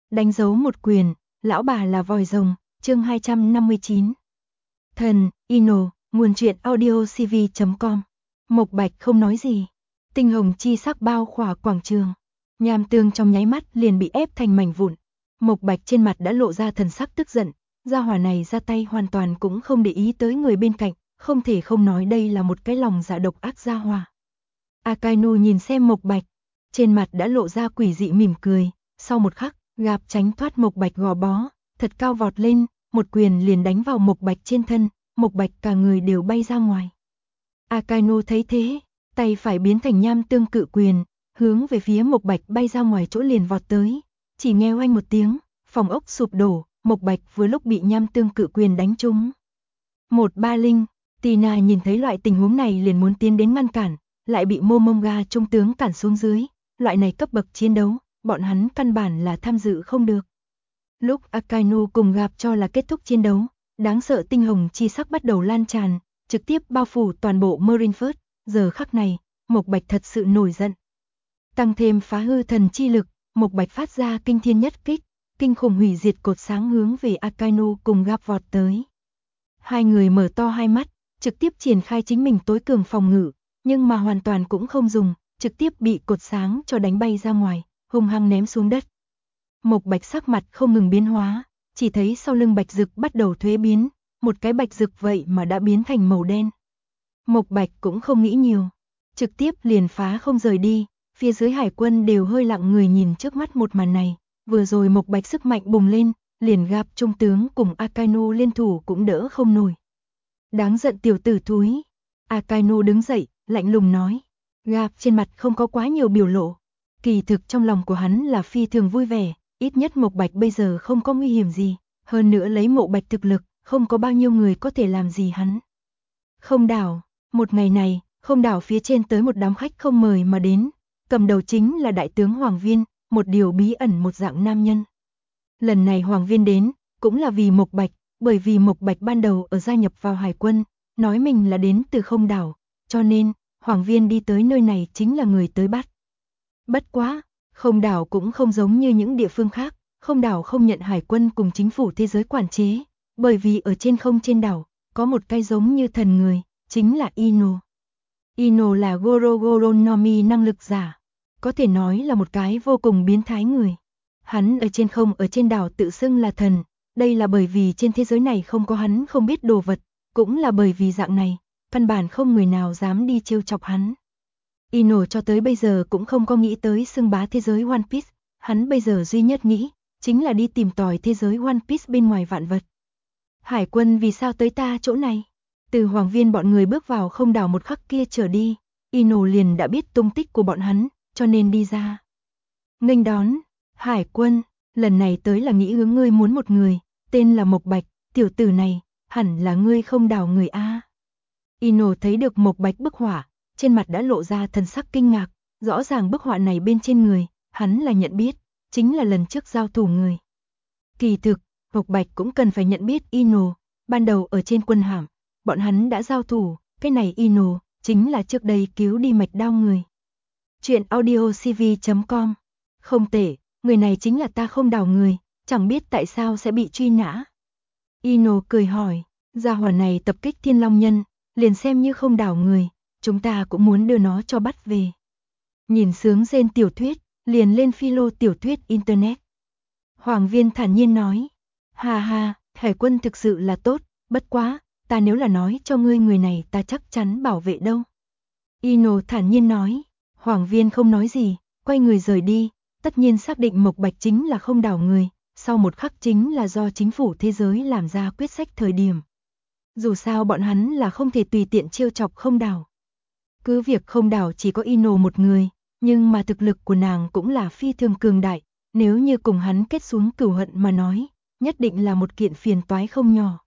đánh dấu một quyền, lão bà là vòi rồng, chương 259. Thần, Ino, nguồn truyện audiocv.com. Mộc Bạch không nói gì. Tinh hồng chi sắc bao khỏa quảng trường. Nham tương trong nháy mắt liền bị ép thành mảnh vụn. Mộc Bạch trên mặt đã lộ ra thần sắc tức giận. Gia hỏa này ra tay hoàn toàn cũng không để ý tới người bên cạnh. Không thể không nói đây là một cái lòng dạ độc ác gia hỏa. Akainu nhìn xem Mộc Bạch. Trên mặt đã lộ ra quỷ dị mỉm cười. Sau một khắc, gạp tránh thoát Mộc Bạch gò bó. Thật cao vọt lên, một quyền liền đánh vào Mộc Bạch trên thân. Mộc Bạch cả người đều bay ra ngoài. Akainu thấy thế, tay phải biến thành nham tương cự quyền, hướng về phía Mộc Bạch bay ra ngoài chỗ liền vọt tới. Chỉ nghe oanh một tiếng, phòng ốc sụp đổ, Mộc Bạch vừa lúc bị nham tương cự quyền đánh trúng. 130, Tina nhìn thấy loại tình huống này liền muốn tiến đến ngăn cản, lại bị Momonga trung tướng cản xuống dưới. Loại này cấp bậc chiến đấu, bọn hắn căn bản là tham dự không được. Lúc Akainu cùng gặp cho là kết thúc chiến đấu, đáng sợ tinh hồng chi sắc bắt đầu lan tràn, trực tiếp bao phủ toàn bộ Marineford. Giờ khắc này, Mộc Bạch thật sự nổi giận. Tăng thêm phá hư thần chi lực, Mộc Bạch phát ra kinh thiên nhất kích, kinh khủng hủy diệt cột sáng hướng về Akainu cùng gặp vọt tới. Hai người mở to hai mắt, trực tiếp triển khai chính mình tối cường phòng ngự, nhưng mà hoàn toàn cũng không dùng, trực tiếp bị cột sáng cho đánh bay ra ngoài, hung hăng ném xuống đất. Mộc Bạch sắc mặt không ngừng biến hóa, chỉ thấy sau lưng bạch dực bắt đầu thuế biến, một cái bạch dực vậy mà đã biến thành màu đen. Mộc Bạch cũng không nghĩ nhiều, trực tiếp liền phá không rời đi, phía dưới hải quân đều hơi lặng người nhìn trước mắt một màn này, vừa rồi Mộc Bạch sức mạnh bùng lên, liền gặp trung tướng cùng Akainu liên thủ cũng đỡ không nổi. Đáng giận tiểu tử thúi. Akainu đứng dậy, lạnh lùng nói, gặp trên mặt không có quá nhiều biểu lộ, kỳ thực trong lòng của hắn là phi thường vui vẻ. Ít nhất Mộc Bạch bây giờ không có nguy hiểm gì, hơn nữa lấy Mộc Bạch thực lực, không có bao nhiêu người có thể làm gì hắn. Không đảo, một ngày này, không đảo phía trên tới một đám khách không mời mà đến, cầm đầu chính là đại tướng Hoàng Viên, một điều bí ẩn một dạng nam nhân. Lần này Hoàng Viên đến, cũng là vì Mộc Bạch, bởi vì Mộc Bạch ban đầu ở gia nhập vào hải quân, nói mình là đến từ không đảo, cho nên, Hoàng Viên đi tới nơi này chính là người tới bắt. Bất quá! Không đảo cũng không giống như những địa phương khác, không đảo không nhận hải quân cùng chính phủ thế giới quản chế, bởi vì ở trên không trên đảo, có một cái giống như thần người, chính là Ino. Ino là Goro Goro Nomi năng lực giả, có thể nói là một cái vô cùng biến thái người. Hắn ở trên không ở trên đảo tự xưng là thần, đây là bởi vì trên thế giới này không có hắn không biết đồ vật, cũng là bởi vì dạng này, căn bản không người nào dám đi trêu chọc hắn. Ino cho tới bây giờ cũng không có nghĩ tới xưng bá thế giới One Piece, hắn bây giờ duy nhất nghĩ, chính là đi tìm tòi thế giới One Piece bên ngoài vạn vật. Hải quân vì sao tới ta chỗ này? Từ Hoàng Viên bọn người bước vào không đảo một khắc kia trở đi, Ino liền đã biết tung tích của bọn hắn, cho nên đi ra. Nghênh đón, hải quân, lần này tới là nghĩ hướng ngươi muốn một người, tên là Mộc Bạch, tiểu tử này, hẳn là ngươi không đảo người A. Ino thấy được Mộc Bạch bức họa, trên mặt đã lộ ra thần sắc kinh ngạc, rõ ràng bức họa này bên trên người, hắn là nhận biết, chính là lần trước giao thủ người. Kỳ thực, Mộc Bạch cũng cần phải nhận biết Ino, ban đầu ở trên quân hạm, bọn hắn đã giao thủ, cái này Ino, chính là trước đây cứu đi mạch đao người. Chuyện audiocv.com. Không tệ, người này chính là ta không đảo người, chẳng biết tại sao sẽ bị truy nã. Ino cười hỏi, gia hỏa này tập kích Thiên Long Nhân, liền xem như không đảo người. Chúng ta cũng muốn đưa nó cho bắt về. Nhìn sướng rên tiểu thuyết, liền lên philo tiểu thuyết internet. Hoàng Viên thản nhiên nói, ha ha, hải quân thực sự là tốt, bất quá, ta nếu là nói cho ngươi người này ta chắc chắn bảo vệ đâu. Ino thản nhiên nói, Hoàng Viên không nói gì, quay người rời đi, tất nhiên xác định Mộc Bạch chính là không đảo người, sau một khắc chính là do chính phủ thế giới làm ra quyết sách thời điểm. Dù sao bọn hắn là không thể tùy tiện trêu chọc không đảo. Cứ việc không đảo chỉ có Ino một người, nhưng mà thực lực của nàng cũng là phi thường cường đại, nếu như cùng hắn kết xuống cửu hận mà nói, nhất định là một kiện phiền toái không nhỏ.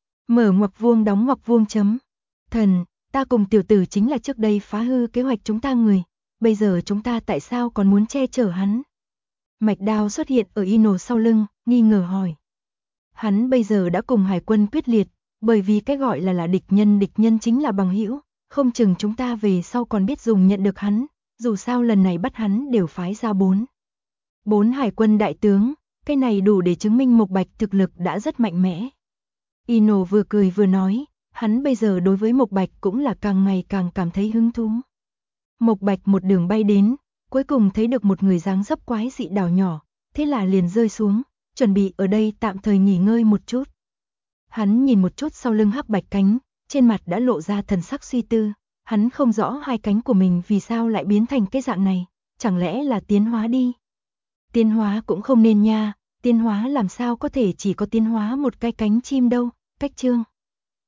Mở ngoặc vuông đóng ngoặc vuông chấm. Thần, ta cùng tiểu tử chính là trước đây phá hư kế hoạch chúng ta người, bây giờ chúng ta tại sao còn muốn che chở hắn? Mạch đao xuất hiện ở Ino sau lưng, nghi ngờ hỏi. Hắn bây giờ đã cùng hải quân quyết liệt, bởi vì cái gọi là địch nhân chính là bằng hữu. Không chừng chúng ta về sau còn biết dùng nhận được hắn, dù sao lần này bắt hắn đều phái ra bốn hải quân đại tướng, Cái này đủ để chứng minh Mộc Bạch thực lực đã rất mạnh mẽ. Ino vừa cười vừa nói, hắn bây giờ đối với Mộc Bạch cũng là càng ngày càng cảm thấy hứng thú. Mộc Bạch một đường bay đến, cuối cùng thấy được một người dáng dấp quái dị đảo nhỏ, thế là liền rơi xuống, chuẩn bị ở đây tạm thời nghỉ ngơi một chút. Hắn nhìn một chút sau lưng hắc bạch cánh, trên mặt đã lộ ra thần sắc suy tư, hắn không rõ hai cánh của mình vì sao lại biến thành cái dạng này, chẳng lẽ là tiến hóa đi. Tiến hóa cũng không nên nha, tiến hóa làm sao có thể chỉ có tiến hóa một cái cánh chim đâu, cách chương.